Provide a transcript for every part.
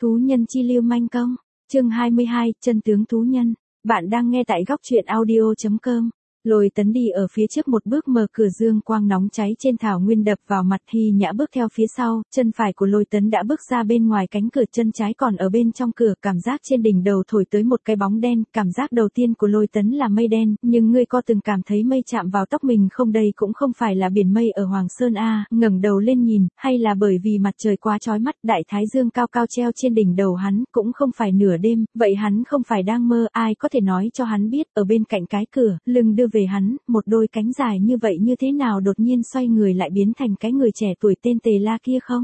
Thú nhân chi lưu manh công, chương 22, chân tướng thú nhân. Bạn đang nghe tại góc truyện audio.com. Lôi Tấn đi ở phía trước một bước, mở cửa, dương quang nóng cháy trên thảo nguyên đập vào mặt. Hy Nhã bước theo phía sau, chân phải của Lôi Tấn đã bước ra bên ngoài cánh cửa, chân trái còn ở bên trong cửa. Cảm giác trên đỉnh đầu thổi tới một cái bóng đen. Cảm giác đầu tiên của Lôi Tấn là mây đen, nhưng ngươi có từng cảm thấy mây chạm vào tóc mình không? Đây cũng không phải là biển mây ở Hoàng Sơn a. Ngẩng đầu lên nhìn, hay là bởi vì mặt trời quá chói mắt, đại thái dương cao cao treo trên đỉnh đầu hắn, cũng không phải nửa đêm, vậy hắn không phải đang mơ. Ai có thể nói cho hắn biết, ở bên cạnh cái cửa, lưng đưa về hắn, một đôi cánh dài như vậy như thế nào đột nhiên xoay người lại biến thành cái người trẻ tuổi tên Tề La kia không?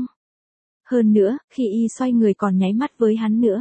Hơn nữa, khi y xoay người còn nháy mắt với hắn nữa.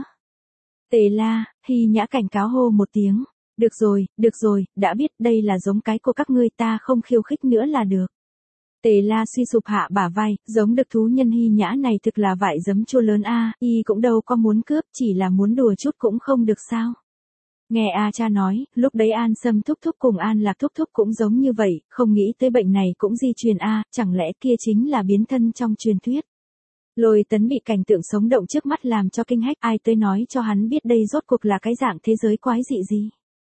Tề La, Hy Nhã cảnh cáo hô một tiếng. Được rồi, đã biết, đây là giống cái của các ngươi, ta không khiêu khích nữa là được. Tề La suy sụp hạ bả vai, giống được thú nhân Hy Nhã này thực là vải giấm chua lớn a, y cũng đâu có muốn cướp, chỉ là muốn đùa chút cũng không được sao? Nghe A cha nói, lúc đấy An Sâm thúc thúc cùng An Lạc thúc thúc cũng giống như vậy, không nghĩ tới bệnh này cũng di truyền a, chẳng lẽ kia chính là biến thân trong truyền thuyết. Lôi Tấn bị cảnh tượng sống động trước mắt làm cho kinh hách, ai tới nói cho hắn biết đây rốt cuộc là cái dạng thế giới quái dị gì.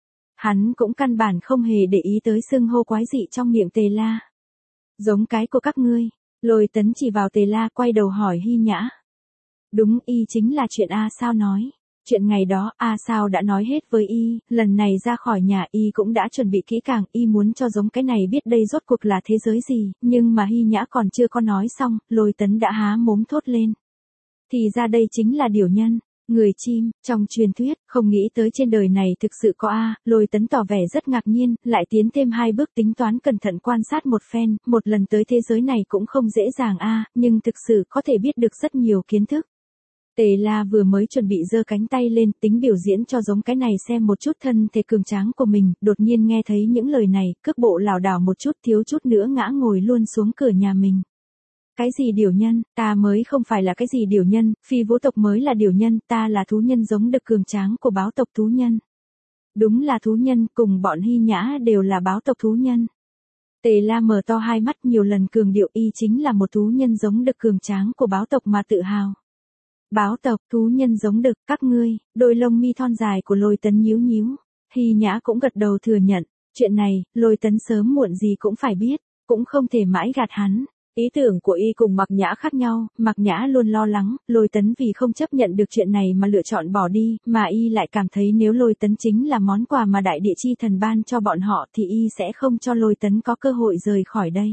Hắn cũng căn bản không hề để ý tới xưng hô quái dị trong miệng Tề La. Giống cái của các ngươi. Lôi Tấn chỉ vào Tề La, quay đầu hỏi Hy Nhã. Đúng, y chính là chuyện A Sao nói. Chuyện ngày đó, A Sao đã nói hết với y, lần này ra khỏi nhà y cũng đã chuẩn bị kỹ càng, y muốn cho giống cái này biết đây rốt cuộc là thế giới gì, nhưng mà Hy Nhã còn chưa có nói xong, Lôi Tấn đã há mồm thốt lên. Thì ra đây chính là điểu nhân, người chim, trong truyền thuyết, không nghĩ tới trên đời này thực sự có A. Lôi Tấn tỏ vẻ rất ngạc nhiên, lại tiến thêm 2 bước tính toán cẩn thận quan sát một phen, một lần tới thế giới này cũng không dễ dàng A, nhưng thực sự có thể biết được rất nhiều kiến thức. Tề La vừa mới chuẩn bị giơ cánh tay lên tính biểu diễn cho giống cái này xem một chút thân thể cường tráng của mình, đột nhiên nghe thấy những lời này, cước bộ lảo đảo một chút, thiếu chút nữa ngã ngồi luôn xuống cửa nhà mình. Cái gì điểu nhân, ta mới không phải là cái gì điểu nhân, phi vũ tộc mới là điểu nhân, ta là thú nhân giống được cường tráng của báo tộc thú nhân. Đúng là thú nhân, cùng bọn Hy Nhã đều là báo tộc thú nhân. Tề La mở to hai mắt, nhiều lần cường điệu y chính là một thú nhân giống được cường tráng của báo tộc mà tự hào. Báo tộc, thú nhân giống đực, các ngươi. Đôi lông mi thon dài của Lôi Tấn nhíu nhíu. Hy Nhã cũng gật đầu thừa nhận, chuyện này, Lôi Tấn sớm muộn gì cũng phải biết, cũng không thể mãi gạt hắn. Ý tưởng của y cùng Mạc Nhã khác nhau, Mạc Nhã luôn lo lắng, Lôi Tấn vì không chấp nhận được chuyện này mà lựa chọn bỏ đi, mà y lại cảm thấy nếu Lôi Tấn chính là món quà mà đại địa chi thần ban cho bọn họ thì y sẽ không cho Lôi Tấn có cơ hội rời khỏi đây.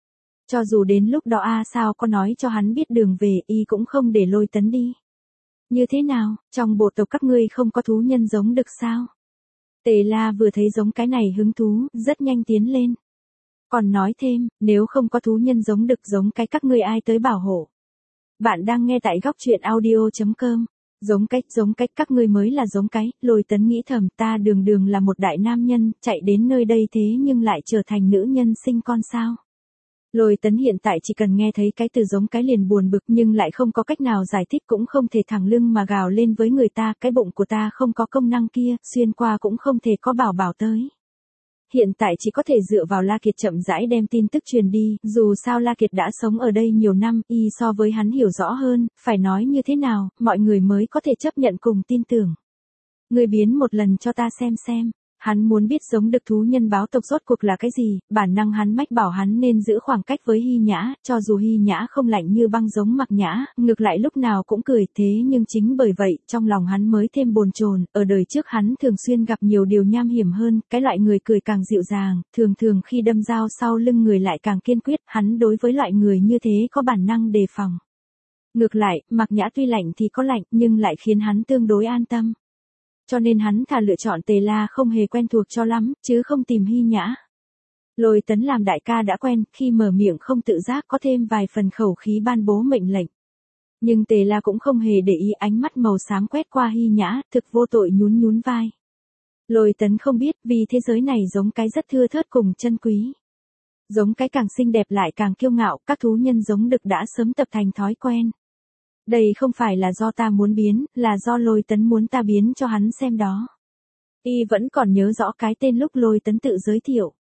Cho dù đến lúc đó A Sao có nói cho hắn biết đường về, y cũng không để Lôi Tấn đi. Như thế nào, trong bộ tộc các ngươi không có thú nhân giống đực sao? Tề La vừa thấy giống cái này hứng thú, rất nhanh tiến lên. Còn nói thêm, nếu không có thú nhân giống đực giống cái các ngươi ai tới bảo hộ? Bạn đang nghe tại góc truyện audio.com. Giống cách các ngươi mới là giống cái. Lôi Tấn nghĩ thầm, ta đường là một đại nam nhân, chạy đến nơi đây thế nhưng lại trở thành nữ nhân sinh con sao? Lôi Tấn hiện tại chỉ cần nghe thấy cái từ giống cái liền buồn bực, nhưng lại không có cách nào giải thích, cũng không thể thẳng lưng mà gào lên với người ta, cái bụng của ta không có công năng kia, xuyên qua cũng không thể có bảo tới. Hiện tại chỉ có thể dựa vào La Kiệt chậm rãi đem tin tức truyền đi, dù sao La Kiệt đã sống ở đây nhiều năm, y so với hắn hiểu rõ hơn, phải nói như thế nào, mọi người mới có thể chấp nhận cùng tin tưởng. Ngươi biến một lần cho ta xem. Hắn muốn biết giống được thú nhân báo tộc rốt cuộc là cái gì, bản năng hắn mách bảo hắn nên giữ khoảng cách với Hy Nhã, cho dù Hy Nhã không lạnh như băng giống Mạc Nhã, ngược lại lúc nào cũng cười, thế nhưng chính bởi vậy, trong lòng hắn mới thêm bồn chồn. Ở đời trước hắn thường xuyên gặp nhiều điều nham hiểm hơn, cái loại người cười càng dịu dàng, thường khi đâm dao sau lưng người lại càng kiên quyết, hắn đối với loại người như thế có bản năng đề phòng. Ngược lại, Mạc Nhã tuy lạnh thì có lạnh, nhưng lại khiến hắn tương đối an tâm. Cho nên hắn thà lựa chọn Tề La không hề quen thuộc cho lắm, chứ không tìm Hy Nhã. Lôi Tấn làm đại ca đã quen, khi mở miệng không tự giác có thêm vài phần khẩu khí ban bố mệnh lệnh. Nhưng Tề La cũng không hề để ý, ánh mắt màu xám quét qua Hy Nhã, thực vô tội nhún vai. Lôi Tấn không biết, vì thế giới này giống cái rất thưa thớt cùng chân quý. Giống cái càng xinh đẹp lại càng kiêu ngạo, các thú nhân giống đực đã sớm tập thành thói quen. Đây không phải là do ta muốn biến, là do Lôi Tấn muốn ta biến cho hắn xem đó. Y vẫn còn nhớ rõ cái tên lúc Lôi Tấn tự giới thiệu.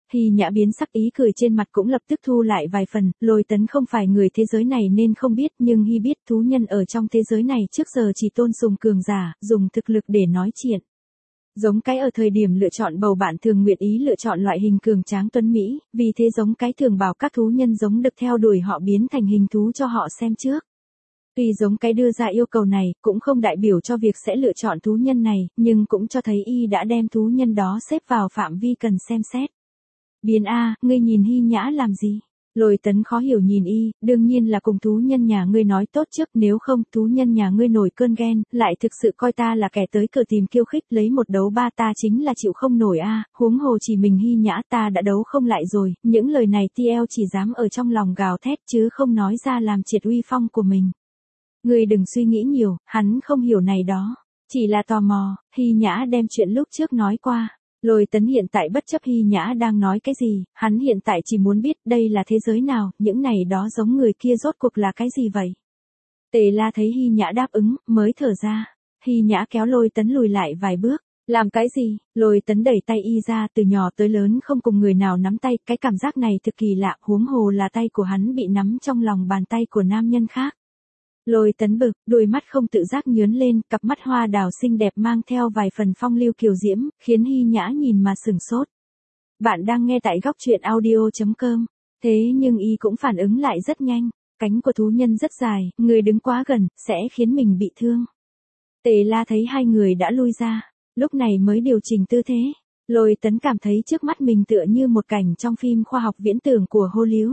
Hy Nhã biến sắc, ý cười trên mặt cũng lập tức thu lại vài phần, Lôi Tấn không phải người thế giới này nên không biết, nhưng Hy biết thú nhân ở trong thế giới này trước giờ chỉ tôn sùng cường giả, dùng thực lực để nói chuyện. Giống cái ở thời điểm lựa chọn bầu bạn thường nguyện ý lựa chọn loại hình cường tráng tuấn Mỹ, vì thế giống cái thường bảo các thú nhân giống được theo đuổi họ biến thành hình thú cho họ xem trước. Tuy giống cái đưa ra yêu cầu này, cũng không đại biểu cho việc sẽ lựa chọn thú nhân này, nhưng cũng cho thấy y đã đem thú nhân đó xếp vào phạm vi cần xem xét. Biến A, ngươi nhìn Hy Nhã làm gì? Lôi Tấn khó hiểu nhìn y, đương nhiên là cùng thú nhân nhà ngươi nói tốt trước, nếu không thú nhân nhà ngươi nổi cơn ghen, lại thực sự coi ta là kẻ tới cửa tìm khiêu khích, lấy một đấu ba ta chính là chịu không nổi a. Huống hồ chỉ mình Hy Nhã ta đã đấu không lại rồi, những lời này TL chỉ dám ở trong lòng gào thét chứ không nói ra làm triệt uy phong của mình. Ngươi đừng suy nghĩ nhiều, hắn không hiểu này đó, chỉ là tò mò. Hy Nhã đem chuyện lúc trước nói qua. Lôi Tấn hiện tại bất chấp Hy Nhã đang nói cái gì, hắn hiện tại chỉ muốn biết đây là thế giới nào, những này đó giống người kia rốt cuộc là cái gì vậy. Tề La thấy Hy Nhã đáp ứng, mới thở ra. Hy Nhã kéo Lôi Tấn lùi lại vài bước. Làm cái gì? Lôi Tấn đẩy tay y ra, từ nhỏ tới lớn không cùng người nào nắm tay, cái cảm giác này thực kỳ lạ, huống hồ là tay của hắn bị nắm trong lòng bàn tay của nam nhân khác. Lôi Tấn bực, đôi mắt không tự giác nhướn lên, cặp mắt hoa đào xinh đẹp mang theo vài phần phong lưu kiều diễm, khiến Hy Nhã nhìn mà sừng sốt. Bạn đang nghe tại góc truyện audio.com. Thế nhưng y cũng phản ứng lại rất nhanh, cánh của thú nhân rất dài, người đứng quá gần, sẽ khiến mình bị thương. Tề La thấy hai người đã lui ra, lúc này mới điều chỉnh tư thế. Lôi Tấn cảm thấy trước mắt mình tựa như một cảnh trong phim khoa học viễn tưởng của Hollywood.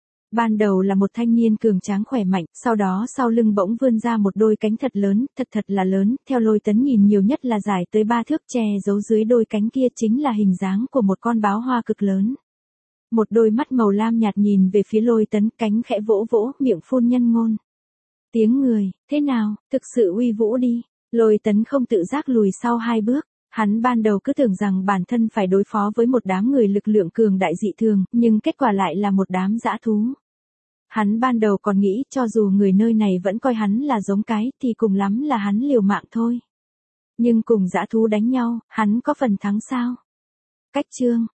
Ban đầu là một thanh niên cường tráng khỏe mạnh, sau đó sau lưng bỗng vươn ra một đôi cánh thật lớn, thật là lớn, theo Lôi Tấn nhìn nhiều nhất là dài tới 3 thước, che giấu dưới đôi cánh kia chính là hình dáng của một con báo hoa cực lớn. Một đôi mắt màu lam nhạt nhìn về phía Lôi Tấn, cánh khẽ vỗ vỗ, miệng phun nhân ngôn. Tiếng người, thế nào, thực sự uy vũ đi. Lôi Tấn không tự giác lùi sau 2 bước. Hắn ban đầu cứ tưởng rằng bản thân phải đối phó với một đám người lực lượng cường đại dị thường, nhưng kết quả lại là một đám dã thú. Hắn ban đầu còn nghĩ cho dù người nơi này vẫn coi hắn là giống cái, thì cùng lắm là hắn liều mạng thôi. Nhưng cùng dã thú đánh nhau, hắn có phần thắng sao? Cách chương